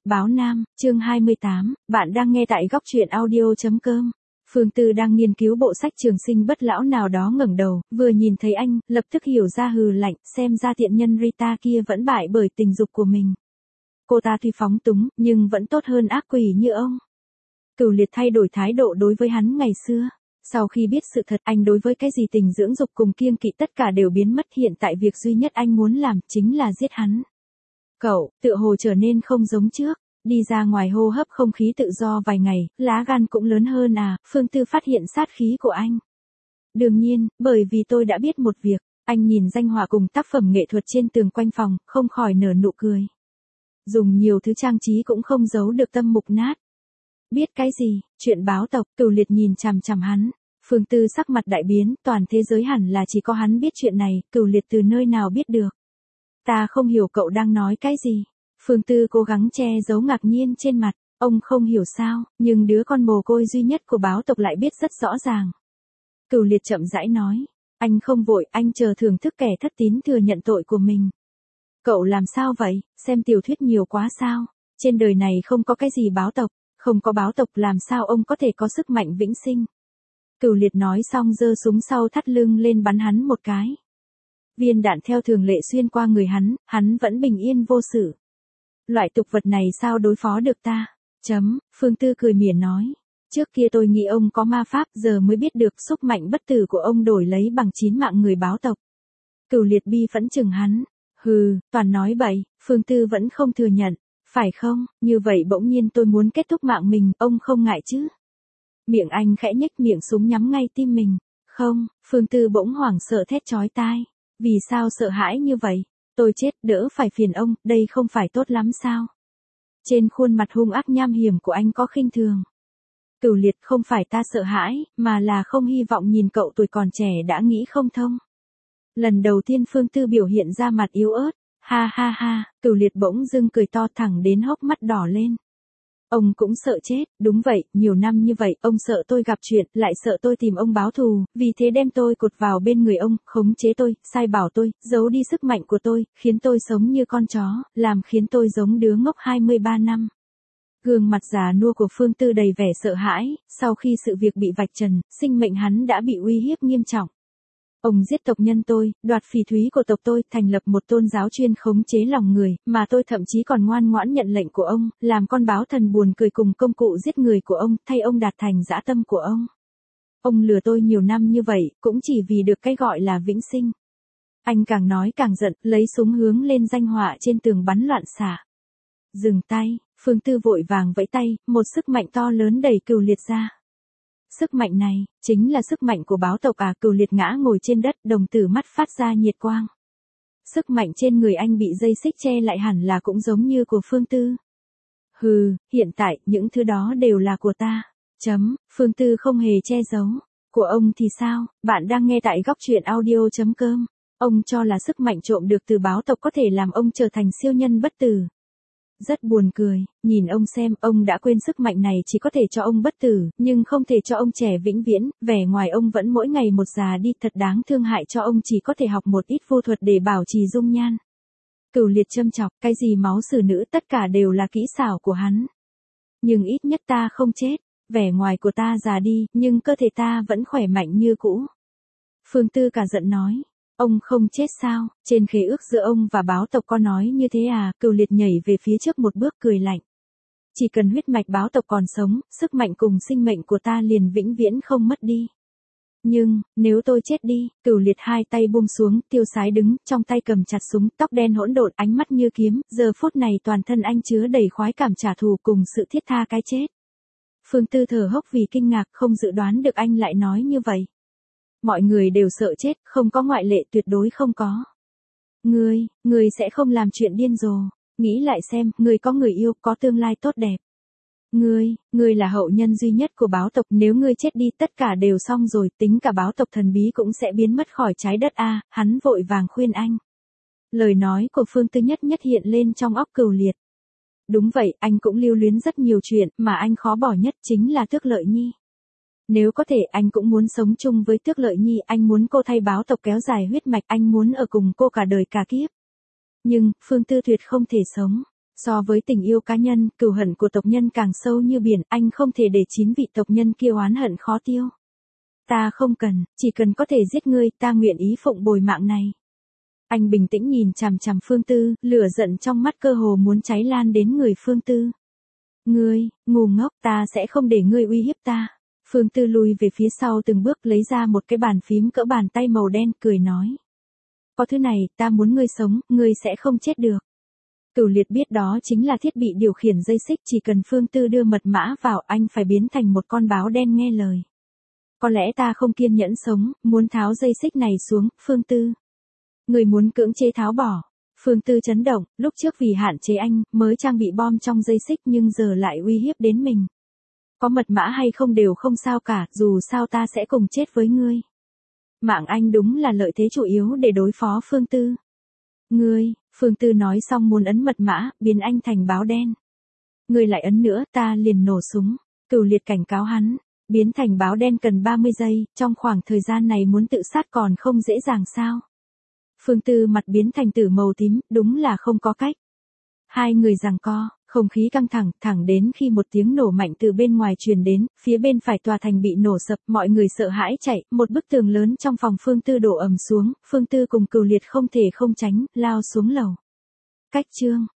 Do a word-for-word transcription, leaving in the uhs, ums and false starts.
Báo Nam, chương hai mươi tám, bạn đang nghe tại góc truyện audio chấm com. Phương Tư đang nghiên cứu bộ sách Trường Sinh Bất Lão nào đó ngẩng đầu, vừa nhìn thấy anh, lập tức hiểu ra hừ lạnh, xem ra tiện nhân Rita kia vẫn bại bởi tình dục của mình. Cô ta tuy phóng túng, nhưng vẫn tốt hơn ác quỷ như ông. Cửu Liệt thay đổi thái độ đối với hắn ngày xưa. Sau khi biết sự thật, anh đối với cái gì tình dưỡng dục cùng kiêng kỵ tất cả đều biến mất. Hiện tại việc duy nhất anh muốn làm chính là giết hắn. Cậu, tựa hồ trở nên không giống trước, đi ra ngoài hô hấp không khí tự do vài ngày, lá gan cũng lớn hơn à, Phương Tư phát hiện sát khí của anh. Đương nhiên, bởi vì tôi đã biết một việc, anh nhìn danh họa cùng tác phẩm nghệ thuật trên tường quanh phòng, không khỏi nở nụ cười. Dùng nhiều thứ trang trí cũng không giấu được tâm mục nát. Biết cái gì, chuyện báo tộc, Cửu Liệt nhìn chằm chằm hắn. Phương Tư sắc mặt đại biến, toàn thế giới hẳn là chỉ có hắn biết chuyện này, Cửu Liệt từ nơi nào biết được. Ta không hiểu cậu đang nói cái gì. Phương Tư cố gắng che giấu ngạc nhiên trên mặt, ông không hiểu sao, nhưng đứa con mồ côi duy nhất của báo tộc lại biết rất rõ ràng. Cửu Liệt chậm rãi nói, anh không vội, anh chờ thưởng thức kẻ thất tín thừa nhận tội của mình. Cậu làm sao vậy, xem tiểu thuyết nhiều quá sao, trên đời này không có cái gì báo tộc, không có báo tộc làm sao ông có thể có sức mạnh vĩnh sinh. Cửu Liệt nói xong giơ súng sau thắt lưng lên bắn hắn một cái. Viên đạn theo thường lệ xuyên qua người hắn, hắn vẫn bình yên vô sự. Loại tục vật này sao đối phó được ta? Chấm, Phương Tư cười mỉa nói. Trước kia tôi nghĩ ông có ma pháp, giờ mới biết được sức mạnh bất tử của ông đổi lấy bằng chín mạng người báo tộc. Cửu Liệt bi phẫn chừng hắn. Hừ, toàn nói bậy, Phương Tư vẫn không thừa nhận. Phải không, như vậy bỗng nhiên tôi muốn kết thúc mạng mình, ông không ngại chứ? Miệng anh khẽ nhếch miệng súng nhắm ngay tim mình. Không, Phương Tư bỗng hoảng sợ thét chói tai. Vì sao sợ hãi như vậy? Tôi chết đỡ phải phiền ông, đây không phải tốt lắm sao? Trên khuôn mặt hung ác nham hiểm của anh có khinh thường. Cửu Liệt, không phải ta sợ hãi, mà là không hy vọng nhìn cậu tuổi còn trẻ đã nghĩ không thông. Lần đầu tiên Phương Tư biểu hiện ra mặt yếu ớt. Ha ha ha, Cửu Liệt bỗng dưng cười to thẳng đến hốc mắt đỏ lên. Ông cũng sợ chết, đúng vậy, nhiều năm như vậy, ông sợ tôi gặp chuyện, lại sợ tôi tìm ông báo thù, vì thế đem tôi cột vào bên người ông, khống chế tôi, sai bảo tôi, giấu đi sức mạnh của tôi, khiến tôi sống như con chó, làm khiến tôi giống đứa ngốc hai mươi ba năm. Gương mặt già nua của Phương Tư đầy vẻ sợ hãi, sau khi sự việc bị vạch trần, sinh mệnh hắn đã bị uy hiếp nghiêm trọng. Ông giết tộc nhân tôi, đoạt phỉ thúy của tộc tôi, thành lập một tôn giáo chuyên khống chế lòng người, mà tôi thậm chí còn ngoan ngoãn nhận lệnh của ông, làm con báo thần buồn cười cùng công cụ giết người của ông, thay ông đạt thành dã tâm của ông. Ông lừa tôi nhiều năm như vậy, cũng chỉ vì được cái gọi là vĩnh sinh. Anh càng nói càng giận, lấy súng hướng lên danh họa trên tường bắn loạn xạ. Dừng tay, Phương Tư vội vàng vẫy tay, một sức mạnh to lớn đẩy Cửu Liệt ra. Sức mạnh này, chính là sức mạnh của báo tộc à? Cửu Liệt ngã ngồi trên đất, đồng tử mắt phát ra nhiệt quang. Sức mạnh trên người anh bị dây xích che lại hẳn là cũng giống như của Phương Tư. Hừ, hiện tại, những thứ đó đều là của ta. Chấm, Phương Tư không hề che giấu. Của ông thì sao? Bạn đang nghe tại góc truyện audio chấm com. Ông cho là sức mạnh trộm được từ báo tộc có thể làm ông trở thành siêu nhân bất tử. Rất buồn cười, nhìn ông xem, ông đã quên sức mạnh này chỉ có thể cho ông bất tử, nhưng không thể cho ông trẻ vĩnh viễn, vẻ ngoài ông vẫn mỗi ngày một già đi, thật đáng thương, hại cho ông chỉ có thể học một ít vô thuật để bảo trì dung nhan. Cửu Liệt châm chọc, cái gì máu xử nữ tất cả đều là kỹ xảo của hắn. Nhưng ít nhất ta không chết, vẻ ngoài của ta già đi, nhưng cơ thể ta vẫn khỏe mạnh như cũ. Phương Tư cả giận nói. Ông không chết sao, trên khế ước giữa ông và báo tộc có nói như thế à? Cửu Liệt nhảy về phía trước một bước cười lạnh. Chỉ cần huyết mạch báo tộc còn sống, sức mạnh cùng sinh mệnh của ta liền vĩnh viễn không mất đi. Nhưng, nếu tôi chết đi, Cửu Liệt hai tay buông xuống, tiêu sái đứng, trong tay cầm chặt súng, tóc đen hỗn độn, ánh mắt như kiếm, giờ phút này toàn thân anh chứa đầy khoái cảm trả thù cùng sự thiết tha cái chết. Phương Tư thở hốc vì kinh ngạc, không dự đoán được anh lại nói như vậy. Mọi người đều sợ chết, không có ngoại lệ, tuyệt đối không có. Ngươi, ngươi sẽ không làm chuyện điên rồ. Nghĩ lại xem, ngươi có người yêu, có tương lai tốt đẹp. Ngươi, ngươi là hậu nhân duy nhất của báo tộc, nếu ngươi chết đi tất cả đều xong rồi, tính cả báo tộc thần bí cũng sẽ biến mất khỏi trái đất a. À, hắn vội vàng khuyên anh. Lời nói của Phương Tư nhất nhất hiện lên trong óc Cửu Liệt. Đúng vậy, anh cũng lưu luyến rất nhiều chuyện, mà anh khó bỏ nhất chính là Tước Lợi Nhi. Nếu có thể anh cũng muốn sống chung với Tước Lợi Nhi, anh muốn cô thay báo tộc kéo dài huyết mạch, anh muốn ở cùng cô cả đời cả kiếp. Nhưng, Phương Tư tuyệt không thể sống. So với tình yêu cá nhân, cừu hận của tộc nhân càng sâu như biển, anh không thể để chín vị tộc nhân kia oán hận khó tiêu. Ta không cần, chỉ cần có thể giết ngươi, ta nguyện ý phụng bồi mạng này. Anh bình tĩnh nhìn chằm chằm Phương Tư, lửa giận trong mắt cơ hồ muốn cháy lan đến người Phương Tư. Ngươi, ngu ngốc, ta sẽ không để ngươi uy hiếp ta. Phương Tư lùi về phía sau từng bước lấy ra một cái bàn phím cỡ bàn tay màu đen, cười nói. Có thứ này, ta muốn ngươi sống, ngươi sẽ không chết được. Cửu Liệt biết đó chính là thiết bị điều khiển dây xích, chỉ cần Phương Tư đưa mật mã vào anh phải biến thành một con báo đen nghe lời. Có lẽ ta không kiên nhẫn sống, muốn tháo dây xích này xuống, Phương Tư. Người muốn cưỡng chế tháo bỏ. Phương Tư chấn động, lúc trước vì hạn chế anh, mới trang bị bom trong dây xích nhưng giờ lại uy hiếp đến mình. Có mật mã hay không đều không sao cả, dù sao ta sẽ cùng chết với ngươi. Mạng anh đúng là lợi thế chủ yếu để đối phó Phương Tư. Ngươi, Phương Tư nói xong muốn ấn mật mã, biến anh thành báo đen. Ngươi lại ấn nữa, ta liền nổ súng. Cửu Liệt cảnh cáo hắn, biến thành báo đen cần ba mươi giây, trong khoảng thời gian này muốn tự sát còn không dễ dàng sao. Phương Tư mặt biến thành tử màu tím, đúng là không có cách. Hai người giằng co, không khí căng thẳng, thẳng đến khi một tiếng nổ mạnh từ bên ngoài truyền đến, phía bên phải tòa thành bị nổ sập, mọi người sợ hãi chạy, một bức tường lớn trong phòng Phương Tư đổ ầm xuống, Phương Tư cùng Cửu Liệt không thể không tránh, lao xuống lầu. Cách chương